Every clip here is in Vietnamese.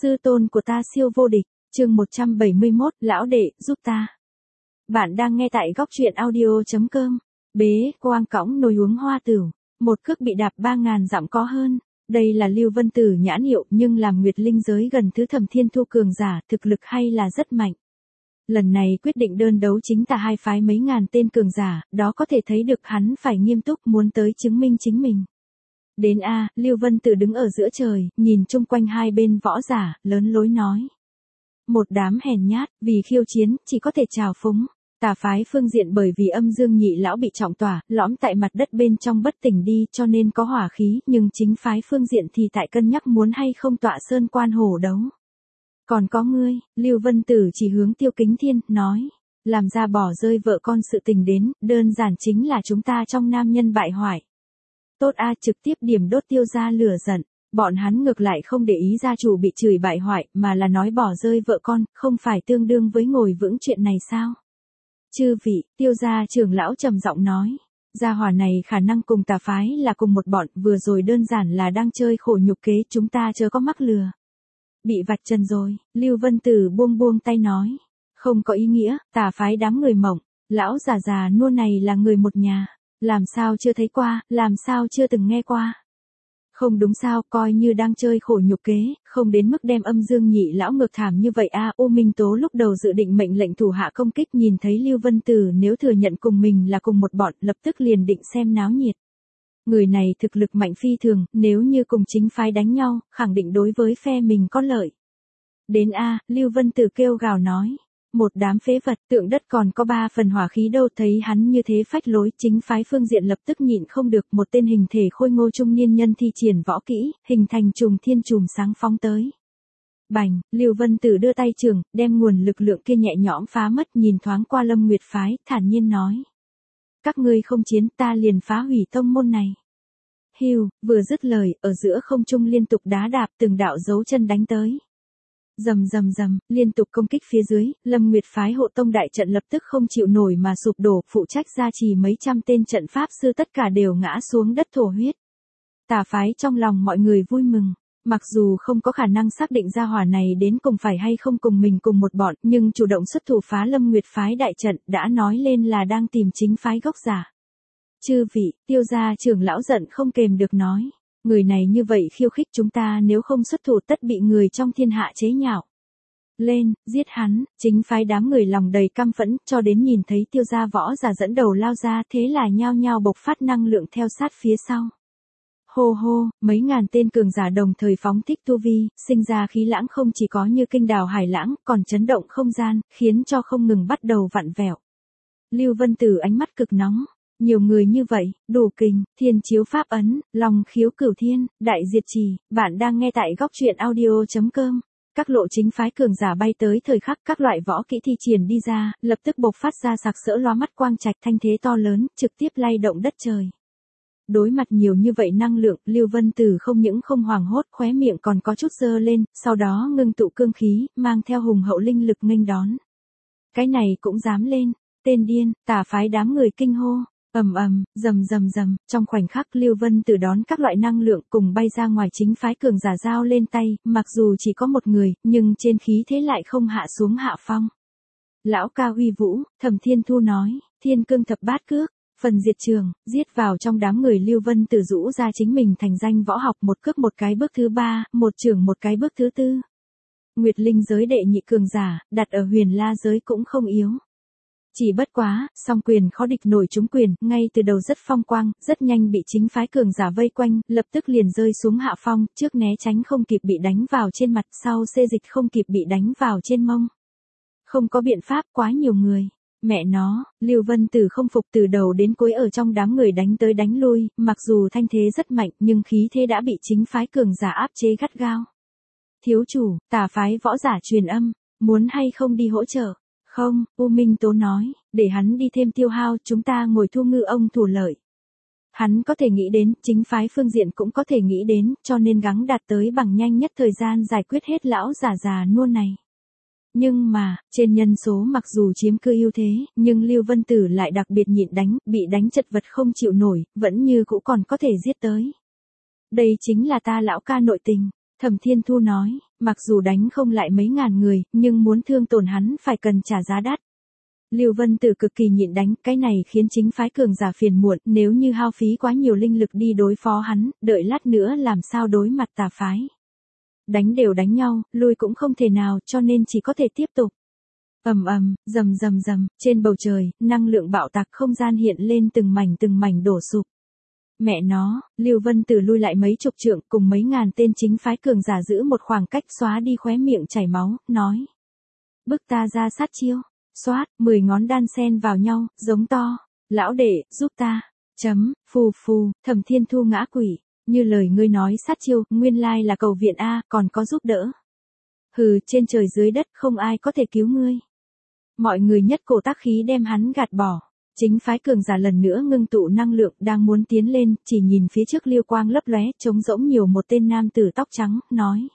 Sư tôn của ta siêu vô địch, chương 171, lão đệ, giúp ta. Bạn đang nghe tại góc truyện audio.com. Bế, quang cõng nồi uống hoa tửu, một cước bị đạp 3.000 dặm có hơn. Đây là Lưu Vân Tử nhãn hiệu nhưng làm Nguyệt Linh giới gần thứ Thẩm Thiên Thu cường giả, thực lực hay là rất mạnh. Lần này quyết định đơn đấu chính tà hai phái mấy ngàn tên cường giả, đó có thể thấy được hắn phải nghiêm túc muốn tới chứng minh chính mình. Đến A, Lưu Vân Tử đứng ở giữa trời, nhìn chung quanh hai bên võ giả, lớn lối nói. Một đám hèn nhát, vì khiêu chiến, chỉ có thể trào phúng. Tà phái phương diện bởi vì âm dương nhị lão bị trọng tỏa, lõm tại mặt đất bên trong bất tỉnh đi cho nên có hỏa khí, nhưng chính phái phương diện thì tại cân nhắc muốn hay không tọa sơn quan hổ đấu. Còn có ngươi, Lưu Vân Tử chỉ hướng Tiêu Kính Thiên, nói. Làm ra bỏ rơi vợ con sự tình đến, đơn giản chính là chúng ta trong nam nhân bại hoại. Tốt A trực tiếp điểm đốt Tiêu gia lửa giận, bọn hắn ngược lại không để ý gia chủ bị chửi bại hoại mà là nói bỏ rơi vợ con, không phải tương đương với ngồi vững chuyện này sao? Chư vị, Tiêu gia trưởng lão trầm giọng nói. Gia hỏa này khả năng cùng tà phái là cùng một bọn, vừa rồi đơn giản là đang chơi khổ nhục kế, chúng ta chớ có mắc lừa. Bị vạch trần rồi, Lưu Vân Tử buông tay nói. Không có ý nghĩa, tà phái đám người mộng, lão già nua này là người một nhà. Làm sao chưa thấy qua, làm sao chưa từng nghe qua. Không đúng sao, coi như đang chơi khổ nhục kế, không đến mức đem âm dương nhị lão ngược thảm như vậy a. U Minh Tố lúc đầu dự định mệnh lệnh thủ hạ công kích, nhìn thấy Lưu Vân Tử nếu thừa nhận cùng mình là cùng một bọn, lập tức liền định xem náo nhiệt. Người này thực lực mạnh phi thường, nếu như cùng chính phái đánh nhau, khẳng định đối với phe mình có lợi. Đến A, Lưu Vân Tử kêu gào nói. Một đám phế vật, tượng đất còn có 3 phần hỏa khí đâu, thấy hắn như thế phách lối, chính phái phương diện lập tức nhịn không được, một tên hình thể khôi ngô trung niên nhân thi triển võ kỹ, hình thành trùng thiên chùm sáng phóng tới. Bành, Lưu Vân Tử đưa tay trường, đem nguồn lực lượng kia nhẹ nhõm phá mất, nhìn thoáng qua Lâm Nguyệt phái, thản nhiên nói. Các ngươi không chiến, ta liền phá hủy tông môn này. Hưu, vừa dứt lời, ở giữa không trung liên tục đá đạp từng đạo dấu chân đánh tới. Rầm, liên tục công kích phía dưới, Lâm Nguyệt phái hộ tông đại trận lập tức không chịu nổi mà sụp đổ, phụ trách gia trì mấy trăm tên trận pháp sư tất cả đều ngã xuống đất thổ huyết. Tà phái trong lòng mọi người vui mừng, mặc dù không có khả năng xác định gia hỏa này đến cùng phải hay không cùng mình cùng một bọn, nhưng chủ động xuất thủ phá Lâm Nguyệt phái đại trận đã nói lên là đang tìm chính phái gốc giả. Chư vị, Tiêu gia trưởng lão giận không kềm được nói. Người này như vậy khiêu khích chúng ta, nếu không xuất thủ tất bị người trong thiên hạ chế nhạo. Lên, giết hắn, chính phái đám người lòng đầy căm phẫn, cho đến nhìn thấy Tiêu gia võ giả dẫn đầu lao ra, thế là nhao nhao bộc phát năng lượng theo sát phía sau. Hô hô, mấy ngàn tên cường giả đồng thời phóng thích tu vi, sinh ra khí lãng không chỉ có như kinh đào hải lãng, còn chấn động không gian, khiến cho không ngừng bắt đầu vặn vẹo. Lưu Vân Tử ánh mắt cực nóng. Nhiều người như vậy, đủ kình, thiên chiếu pháp ấn, long khiếu cửu thiên, đại diệt trì, bạn đang nghe tại góc truyện audio.com. Các lộ chính phái cường giả bay tới thời khắc các loại võ kỹ thi triển đi ra, lập tức bộc phát ra sặc sỡ lóa mắt quang trạch thanh thế to lớn, trực tiếp lay động đất trời. Đối mặt nhiều như vậy năng lượng, Lưu Vân Tử không những không hoảng hốt, khóe miệng còn có chút dơ lên, sau đó ngưng tụ cương khí, mang theo hùng hậu linh lực nghênh đón. Cái này cũng dám lên, tên điên, tà phái đám người kinh hô. Rầm, trong khoảnh khắc Lưu Vân Tử đón các loại năng lượng cùng bay ra ngoài chính phái cường giả giao lên tay, mặc dù chỉ có một người, nhưng trên khí thế lại không hạ xuống hạ phong. Lão ca uy vũ, Thẩm Thiên Thu nói, thiên cương thập bát cước, phần diệt trường, giết vào trong đám người. Lưu Vân Tử rũ ra chính mình thành danh võ học, một cước một cái bước thứ 3, một chưởng một cái bước thứ 4. Nguyệt Linh giới đệ nhị cường giả, đặt ở Huyền La giới cũng không yếu. Chỉ bất quá, song quyền khó địch nổi chúng quyền, ngay từ đầu rất phong quang, rất nhanh bị chính phái cường giả vây quanh, lập tức liền rơi xuống hạ phong, trước né tránh không kịp bị đánh vào trên mặt, sau xê dịch không kịp bị đánh vào trên mông. Không có biện pháp, quá nhiều người. Mẹ nó, Lưu Vân Tử không phục, từ đầu đến cuối ở trong đám người đánh tới đánh lui, mặc dù thanh thế rất mạnh nhưng khí thế đã bị chính phái cường giả áp chế gắt gao. Thiếu chủ, tà phái võ giả truyền âm, muốn hay không đi hỗ trợ? Không, U Minh Tố nói, để hắn đi thêm tiêu hao, chúng ta ngồi thu ngư ông thủ lợi. Hắn có thể nghĩ đến, chính phái phương diện cũng có thể nghĩ đến, cho nên gắng đạt tới bằng nhanh nhất thời gian giải quyết hết lão già nua này. Nhưng mà, trên nhân số mặc dù chiếm cứ ưu thế, nhưng Lưu Vân Tử lại đặc biệt nhịn đánh, bị đánh chật vật không chịu nổi, vẫn như cũ còn có thể giết tới. Đây chính là ta lão ca nội tình. Thẩm Thiên Thu nói, mặc dù đánh không lại mấy ngàn người, nhưng muốn thương tổn hắn phải cần trả giá đắt. Lưu Vân Tử cực kỳ nhịn đánh, cái này khiến chính phái cường giả phiền muộn, nếu như hao phí quá nhiều linh lực đi đối phó hắn, đợi lát nữa làm sao đối mặt tà phái. Đánh đều đánh nhau, lui cũng không thể nào, cho nên chỉ có thể tiếp tục. Ầm ầm, rầm rầm rầm, trên bầu trời, năng lượng bạo tạc không gian hiện lên từng mảnh đổ sụp. Mẹ nó, Lưu Vân Tử lui lại mấy chục trượng cùng mấy ngàn tên chính phái cường giả giữ một khoảng cách xóa đi khóe miệng chảy máu, nói. Bức ta ra sát chiêu, xoát, 10 ngón đan sen vào nhau, giống to, lão đệ, giúp ta, phù phù, Thẩm Thiên Thu ngã quỷ, như lời ngươi nói sát chiêu, nguyên lai là cầu viện A, còn có giúp đỡ. Hừ, trên trời dưới đất không ai có thể cứu ngươi. Mọi người nhất cổ tác khí đem hắn gạt bỏ. Chính phái cường giả lần nữa ngưng tụ năng lượng đang muốn tiến lên, chỉ nhìn phía trước liêu quang lấp lóe, trống rỗng nhiều một tên nam tử tóc trắng, nói.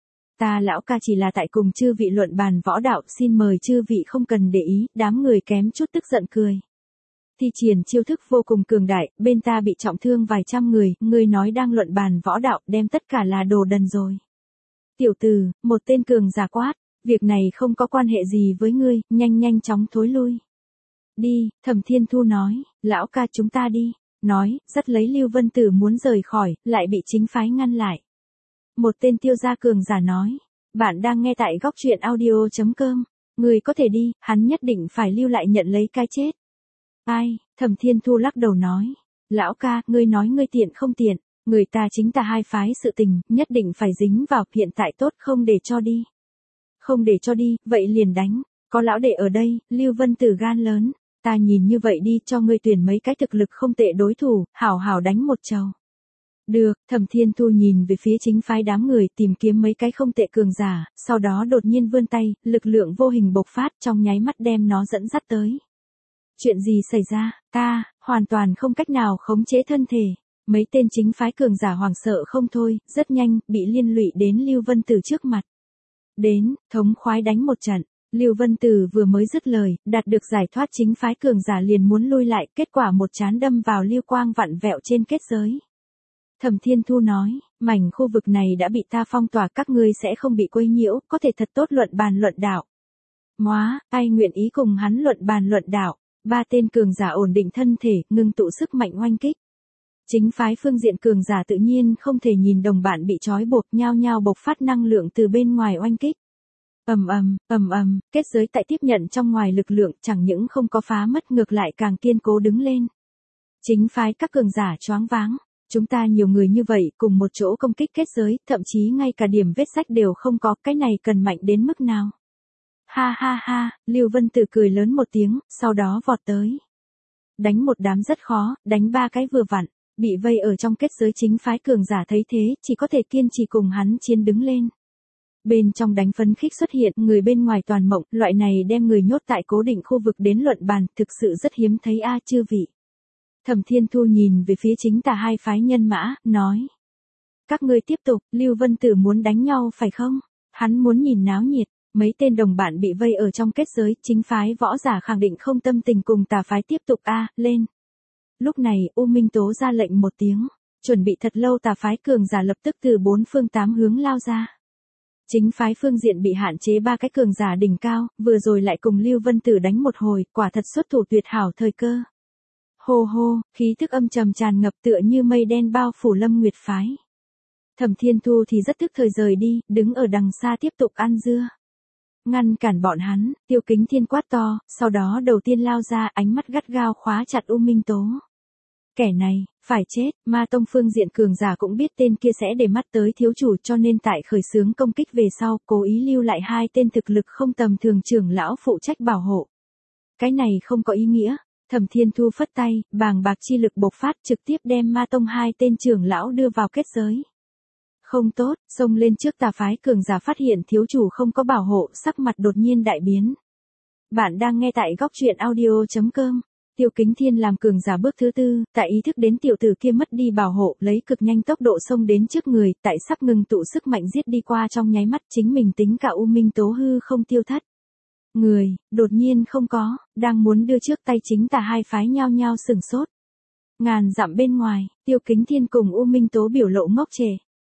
Ta lão ca chỉ là tại cùng chư vị luận bàn võ đạo, xin mời chư vị không cần để ý, đám người kém chút tức giận cười. Thi triển chiêu thức vô cùng cường đại, bên ta bị trọng thương vài trăm người nói đang luận bàn võ đạo, đem tất cả là đồ đần rồi. Tiểu tử, một tên cường giả quát, việc này không có quan hệ gì với ngươi, nhanh chóng thối lui. Đi, Thẩm Thiên Thu nói, lão ca chúng ta đi, nói, dắt lấy Lưu Vân Tử muốn rời khỏi, lại bị chính phái ngăn lại. Một tên tiêu gia cường giả nói, bạn đang nghe tại góc truyện audio.com, người có thể đi, hắn nhất định phải lưu lại nhận lấy cái chết. Ai, Thẩm Thiên Thu lắc đầu nói, lão ca, ngươi nói ngươi tiện không tiện, người ta chính ta hai phái sự tình, nhất định phải dính vào, hiện tại tốt không để cho đi. Không để cho đi, vậy liền đánh, có lão đệ ở đây, Lưu Vân Tử gan lớn. Ta nhìn như vậy đi cho ngươi tuyển mấy cái thực lực không tệ đối thủ, hảo đánh một trầu. Được, Thẩm Thiên Thu nhìn về phía chính phái đám người tìm kiếm mấy cái không tệ cường giả, sau đó đột nhiên vươn tay, lực lượng vô hình bộc phát trong nháy mắt đem nó dẫn dắt tới. Chuyện gì xảy ra, ta, hoàn toàn không cách nào khống chế thân thể. Mấy tên chính phái cường giả hoảng sợ không thôi, rất nhanh, bị liên lụy đến Lưu Vân Tử trước mặt. Đến, thống khoái đánh một trận. Lưu Vân Tử vừa mới dứt lời, đạt được giải thoát chính phái cường giả liền muốn lui lại, kết quả một chán đâm vào lưu quang vặn vẹo trên kết giới. Thẩm Thiên Thu nói, mảnh khu vực này đã bị ta phong tỏa, các ngươi sẽ không bị quấy nhiễu, có thể thật tốt luận bàn luận đạo. Móa, ai nguyện ý cùng hắn luận bàn luận đạo, ba tên cường giả ổn định thân thể, ngưng tụ sức mạnh oanh kích. Chính phái phương diện cường giả tự nhiên không thể nhìn đồng bạn bị trói buộc, nhao nhao bộc phát năng lượng từ bên ngoài oanh kích. Kết giới tại tiếp nhận trong ngoài lực lượng chẳng những không có phá mất ngược lại càng kiên cố đứng lên. Chính phái các cường giả choáng váng, chúng ta nhiều người như vậy cùng một chỗ công kích kết giới, thậm chí ngay cả điểm vết rách đều không có, cái này cần mạnh đến mức nào. Ha, Lưu Vân Tử cười lớn một tiếng, sau đó vọt tới. Đánh một đám rất khó, đánh ba cái vừa vặn, bị vây ở trong kết giới chính phái cường giả thấy thế, chỉ có thể kiên trì cùng hắn chiến đứng lên. Bên trong đánh phấn khích xuất hiện, người bên ngoài toàn mộng, loại này đem người nhốt tại cố định khu vực đến luận bàn, thực sự rất hiếm thấy a chư vị. Thẩm Thiên Thu nhìn về phía chính tà hai phái nhân mã, nói. Các ngươi tiếp tục, Lưu Vân Tử muốn đánh nhau phải không? Hắn muốn nhìn náo nhiệt, mấy tên đồng bạn bị vây ở trong kết giới, chính phái võ giả khẳng định không tâm tình cùng tà phái tiếp tục lên. Lúc này, U Minh Tố ra lệnh một tiếng, chuẩn bị thật lâu tà phái cường giả lập tức từ bốn phương tám hướng lao ra. Chính phái phương diện bị hạn chế ba cái cường giả đỉnh cao, vừa rồi lại cùng Lưu Vân Tử đánh một hồi, quả thật xuất thủ tuyệt hảo thời cơ. Hô, khí thức âm trầm tràn ngập tựa như mây đen bao phủ Lâm Nguyệt phái. Thẩm Thiên Thu thì rất tức thời rời đi, đứng ở đằng xa tiếp tục ăn dưa. Ngăn cản bọn hắn, Tiêu Kính Thiên quát to, sau đó đầu tiên lao ra, ánh mắt gắt gao khóa chặt U Minh Tố. Kẻ này, phải chết, Ma Tông phương diện cường giả cũng biết tên kia sẽ để mắt tới thiếu chủ, cho nên tại khởi xướng công kích về sau, cố ý lưu lại hai tên thực lực không tầm thường trưởng lão phụ trách bảo hộ. Cái này không có ý nghĩa. Thẩm Thiên Thu phất tay, bàng bạc chi lực bộc phát trực tiếp đem Ma Tông hai tên trưởng lão đưa vào kết giới. Không tốt, xông lên trước tà phái cường giả phát hiện thiếu chủ không có bảo hộ, sắc mặt đột nhiên đại biến. Bạn đang nghe tại góc truyện audio.com. Tiêu Kính Thiên làm cường giả bước thứ tư, tại ý thức đến tiểu tử kia mất đi bảo hộ, lấy cực nhanh tốc độ xông đến trước người, tại sắp ngừng tụ sức mạnh giết đi qua trong nháy mắt chính mình tính cả U Minh Tố hư không tiêu thất. Người, đột nhiên không có, đang muốn đưa trước tay chính tà hai phái nhao nhao sửng sốt. Ngàn dặm bên ngoài, Tiêu Kính Thiên cùng U Minh Tố biểu lộ ngốc trệ.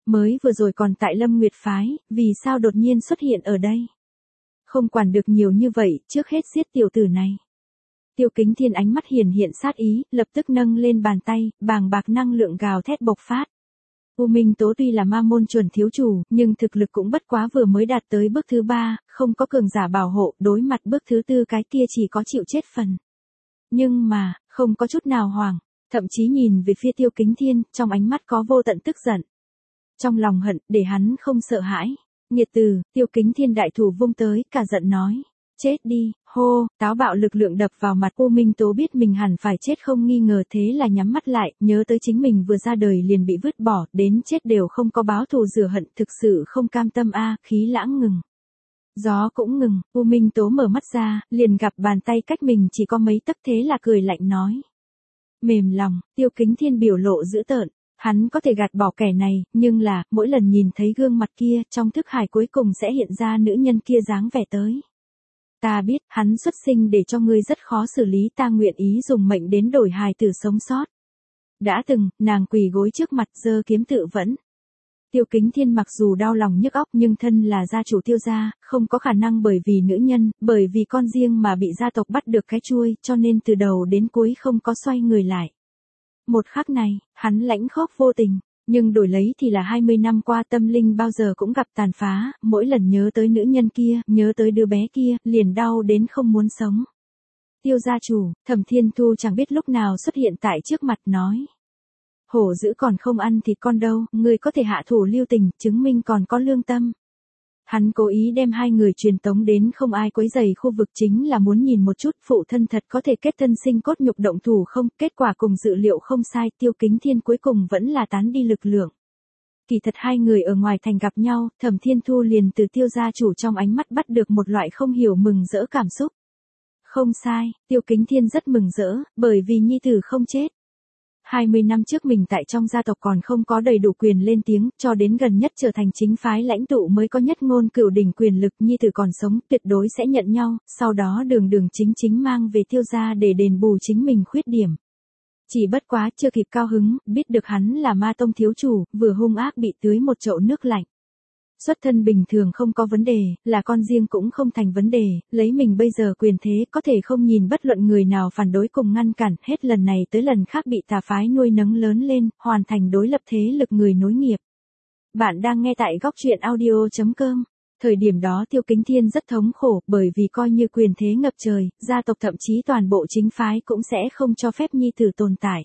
mới vừa rồi còn tại Lâm Nguyệt Phái, vì sao đột nhiên xuất hiện ở đây? Không quản được nhiều như vậy, trước hết giết tiểu tử này. Tiêu Kính Thiên ánh mắt hiển hiện sát ý, lập tức nâng lên bàn tay, bàng bạc năng lượng gào thét bộc phát. U Minh Tố tuy là ma môn chuẩn thiếu chủ, nhưng thực lực cũng bất quá vừa mới đạt tới bước thứ 3, không có cường giả bảo hộ, đối mặt bước thứ 4 cái kia chỉ có chịu chết phần. Nhưng mà, không có chút nào hoảng, thậm chí nhìn về phía Tiêu Kính Thiên, trong ánh mắt có vô tận tức giận. Trong lòng hận, để hắn không sợ hãi. Nghiệt từ, Tiêu Kính Thiên đại thủ vung tới, cả giận nói. Chết đi, hô, táo bạo lực lượng đập vào mặt. U Minh Tố biết mình hẳn phải chết không nghi ngờ, thế là nhắm mắt lại, nhớ tới chính mình vừa ra đời liền bị vứt bỏ, đến chết đều không có báo thù rửa hận, thực sự không cam tâm a. Khí lãng ngừng. Gió cũng ngừng, U Minh Tố mở mắt ra, liền gặp bàn tay cách mình chỉ có mấy tấc, thế là cười lạnh nói. Mềm lòng, Tiêu Kính Thiên biểu lộ dữ tợn. Hắn có thể gạt bỏ kẻ này, nhưng là, mỗi lần nhìn thấy gương mặt kia, trong thức hải cuối cùng sẽ hiện ra nữ nhân kia dáng vẻ tới. Ta biết, hắn xuất sinh để cho ngươi rất khó xử lý, ta nguyện ý dùng mệnh đến đổi hài tử sống sót. Đã từng, nàng quỳ gối trước mặt giơ kiếm tự vẫn. Tiêu Kính Thiên mặc dù đau lòng nhức óc nhưng thân là gia chủ Tiêu gia, không có khả năng bởi vì nữ nhân, bởi vì con riêng mà bị gia tộc bắt được cái chuôi, cho nên từ đầu đến cuối không có xoay người lại. Một khắc này, hắn lãnh khốc vô tình, nhưng đổi lấy thì là 20 năm qua tâm linh bao giờ cũng gặp tàn phá, mỗi lần nhớ tới nữ nhân kia, nhớ tới đứa bé kia, liền đau đến không muốn sống. Tiêu gia chủ, Thẩm Thiên Thu chẳng biết lúc nào xuất hiện tại trước mặt nói. Hổ dữ còn không ăn thịt con đâu, người có thể hạ thủ lưu tình, chứng minh còn có lương tâm. Hắn cố ý đem hai người truyền tống đến không ai quấy rầy khu vực, chính là muốn nhìn một chút phụ thân thật có thể kết thân sinh cốt nhục động thủ không, kết quả cùng dự liệu không sai, Tiêu Kính Thiên cuối cùng vẫn là tán đi lực lượng. Kỳ thật hai người ở ngoài thành gặp nhau, Thẩm Thiên Thu liền từ Tiêu gia chủ trong ánh mắt bắt được một loại không hiểu mừng rỡ cảm xúc. Không sai, Tiêu Kính Thiên rất mừng rỡ, bởi vì nhi tử không chết. 20 năm trước mình tại trong gia tộc còn không có đầy đủ quyền lên tiếng, cho đến gần nhất trở thành chính phái lãnh tụ mới có nhất ngôn cửu đỉnh quyền lực, nhi tử còn sống, tuyệt đối sẽ nhận nhau, sau đó đường đường chính chính mang về Tiêu gia để đền bù chính mình khuyết điểm. Chỉ bất quá chưa kịp cao hứng, biết được hắn là ma tông thiếu chủ, vừa hung ác bị tưới một chậu nước lạnh. Xuất thân bình thường không có vấn đề, là con riêng cũng không thành vấn đề, lấy mình bây giờ quyền thế có thể không nhìn bất luận người nào phản đối cùng ngăn cản, hết lần này tới lần khác bị tà phái nuôi nấng lớn lên, hoàn thành đối lập thế lực người nối nghiệp. Bạn đang nghe tại góc truyện audio.com. Thời điểm đó Tiêu Kính Thiên rất thống khổ, bởi vì coi như quyền thế ngập trời, gia tộc thậm chí toàn bộ chính phái cũng sẽ không cho phép nhi tử tồn tại.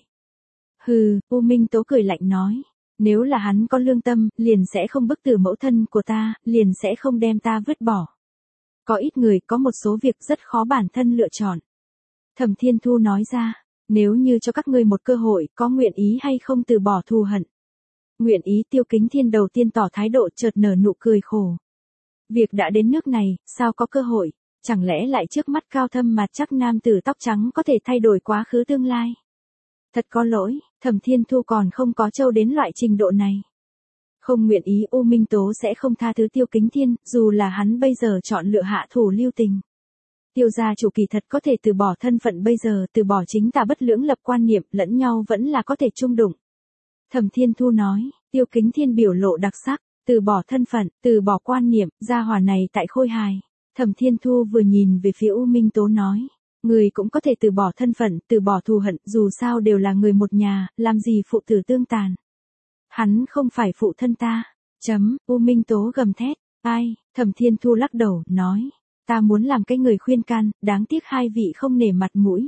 Hừ, U Minh Tố cười lạnh nói. Nếu là hắn có lương tâm, liền sẽ không bức tử mẫu thân của ta, liền sẽ không đem ta vứt bỏ. Có ít người có một số việc rất khó bản thân lựa chọn. Thẩm Thiên Thu nói ra, nếu như cho các ngươi một cơ hội, có nguyện ý hay không từ bỏ thù hận? Nguyện ý. Tiêu Kính Thiên đầu tiên tỏ thái độ, chợt nở nụ cười khổ. Việc đã đến nước này, sao có cơ hội? Chẳng lẽ lại trước mắt cao thâm mặt chắc nam tử tóc trắng có thể thay đổi quá khứ tương lai? Thật có lỗi, Thẩm Thiên Thu còn không có trâu đến loại trình độ này. Không nguyện ý. U Minh Tố sẽ không tha thứ Tiêu Kính Thiên, dù là hắn bây giờ chọn lựa hạ thủ lưu tình. Tiêu gia chủ kỳ thật có thể từ bỏ thân phận bây giờ, từ bỏ chính tà bất lưỡng lập quan niệm, lẫn nhau vẫn là có thể chung đụng. Thẩm Thiên Thu nói. Tiêu Kính Thiên biểu lộ đặc sắc, từ bỏ thân phận, từ bỏ quan niệm, gia hỏa này tại khôi hài. Thẩm Thiên Thu vừa nhìn về phía U Minh Tố nói. Người cũng có thể từ bỏ thân phận, từ bỏ thù hận, dù sao đều là người một nhà, làm gì phụ tử tương tàn. Hắn không phải phụ thân ta. U Minh Tố gầm thét. Ai? Thẩm Thiên Thu lắc đầu, nói. Ta muốn làm cái người khuyên can, đáng tiếc hai vị không nể mặt mũi.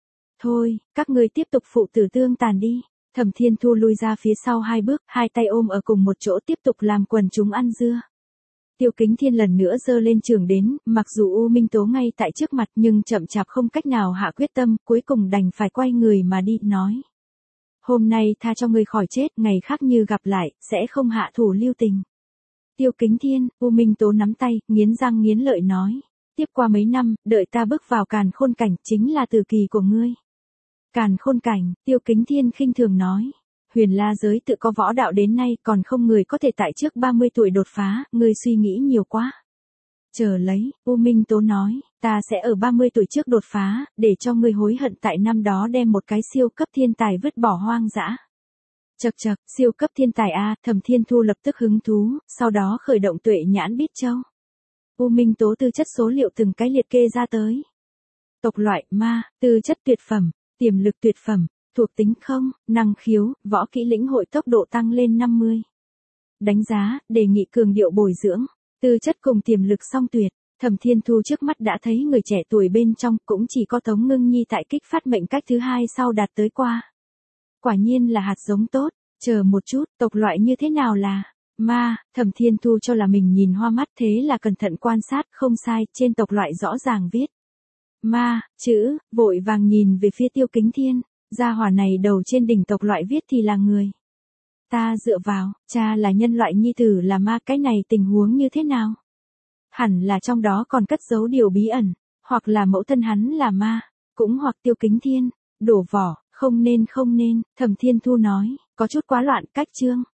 Thôi, các ngươi tiếp tục phụ tử tương tàn đi. Thẩm Thiên Thu lui ra phía sau 2 bước, 2 tay ôm ở cùng một chỗ tiếp tục làm quần chúng ăn dưa. Tiêu Kính Thiên lần nữa giơ lên trường đến, mặc dù U Minh Tố ngay tại trước mặt nhưng chậm chạp không cách nào hạ quyết tâm, cuối cùng đành phải quay người mà đi, nói. Hôm nay tha cho ngươi khỏi chết, ngày khác như gặp lại, sẽ không hạ thủ lưu tình. Tiêu Kính Thiên, U Minh Tố nắm tay, nghiến răng nghiến lợi nói. Tiếp qua mấy năm, đợi ta bước vào càn khôn cảnh, chính là từ kỳ của ngươi. Càn khôn cảnh, Tiêu Kính Thiên khinh thường nói. Huyền La giới tự có võ đạo đến nay còn không người có thể tại trước 30 tuổi đột phá, ngươi suy nghĩ nhiều quá. Chờ lấy, U Minh Tố nói, ta sẽ ở 30 tuổi trước đột phá, để cho ngươi hối hận tại năm đó đem một cái siêu cấp thiên tài vứt bỏ hoang dã. Chậc chậc, siêu cấp thiên tài a, Thẩm Thiên Thu lập tức hứng thú, sau đó khởi động tuệ nhãn biết châu. U Minh tố tư chất số liệu từng cái liệt kê ra tới. Tộc loại ma, tư chất tuyệt phẩm, tiềm lực tuyệt phẩm, thuộc tính không, năng khiếu, võ kỹ lĩnh hội tốc độ tăng lên 50. Đánh giá, đề nghị cường điệu bồi dưỡng, tư chất cùng tiềm lực song tuyệt. Thẩm Thiên Thu trước mắt đã thấy người trẻ tuổi bên trong cũng chỉ có Tống Ngưng Nhi tại kích phát mệnh cách thứ hai sau đạt tới qua. Quả nhiên là hạt giống tốt, chờ một chút, tộc loại như thế nào là ma, Thẩm Thiên Thu cho là mình nhìn hoa mắt thế là cẩn thận quan sát, không sai, trên tộc loại rõ ràng viết. Ma, chữ, vội vàng nhìn về phía Tiêu Kính Thiên, gia hỏa này đầu trên đỉnh tộc loại viết thì là người. Ta dựa vào, cha là nhân loại nhi tử là ma, cái này tình huống như thế nào? Hẳn là trong đó còn cất giấu điều bí ẩn, hoặc là mẫu thân hắn là ma, cũng hoặc Tiêu Kính Thiên, đổ vỏ, không nên, Thẩm Thiên Thu nói, có chút quá loạn, cách chương.